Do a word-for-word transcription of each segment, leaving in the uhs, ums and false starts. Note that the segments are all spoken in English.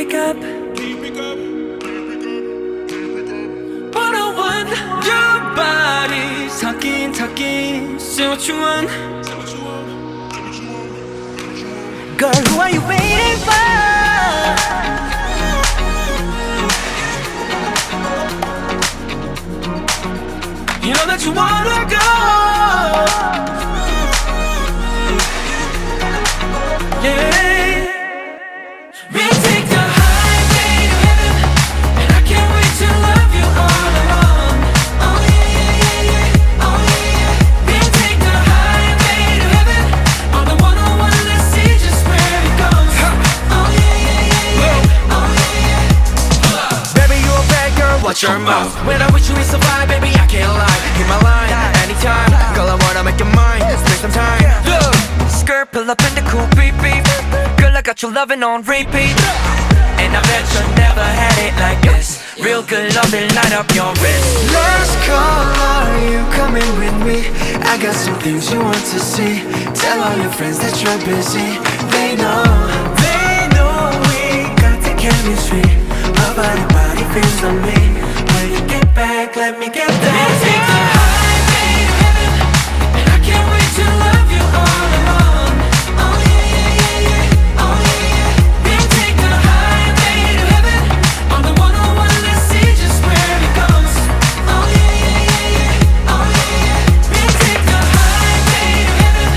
pick up? one oh one, your body talking, talking. Say what you want. Girl, who are you waiting for? You know that you wanna go. Yeah. We'll take the highway to heaven, and I can't wait to love you all along. Oh yeah, yeah, yeah, yeah. Oh yeah, yeah. We'll take the highway to heaven on the one oh one. Let's see just where it goes. Oh yeah, yeah, yeah, yeah. Oh yeah, yeah. Baby, you a bad girl. Watch your mouth. When I'm with you, it's a vibe, baby. I can't lie. Hit my line anytime. Girl, I wanna make you mine. Spend some time. Look, skirt, pull up in the coupe, beep beep. Girl, I got you loving on repeat, and I bet you never had it like this. Real good loving, light up your wrist. Last call, are you coming with me? I got some things you want to see. Tell all your friends that you're busy. They know, they know we got the chemistry. My body, body feels on me. When you get back, let me get that. We'll take the highway to heaven, and I can't wait to love you all along. Oh yeah, yeah, yeah, yeah. Oh yeah, yeah. We'll take the highway to heaven on the one oh one. Let's see just where it goes. Oh yeah, yeah, yeah, yeah. Oh yeah, yeah. We'll take the highway to heaven.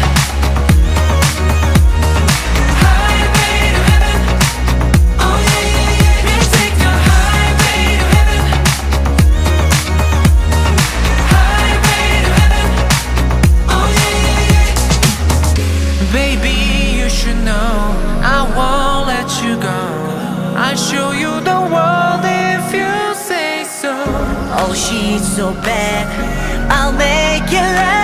Highway to heaven. Oh yeah, yeah, yeah. We'll take the highway to heaven. Highway to heaven. Oh yeah, yeah, yeah. Baby, you should know I won't let you go. I'll show you the world if you say so. Oh, she's so bad, I'll make you laugh.